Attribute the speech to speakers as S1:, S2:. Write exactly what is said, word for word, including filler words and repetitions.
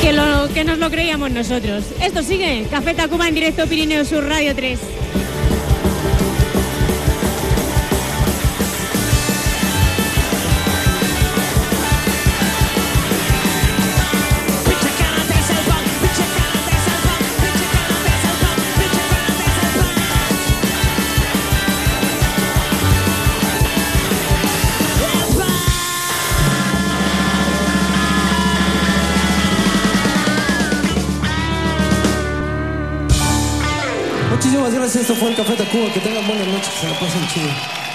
S1: que, lo, que nos lo creíamos nosotros. Esto sigue, Café Tacuba en directo, Pirineo Sur Radio tres.
S2: Muchísimas gracias, esto fue el Café Tacuba, que tengan buenas noches, que se la pasen chido.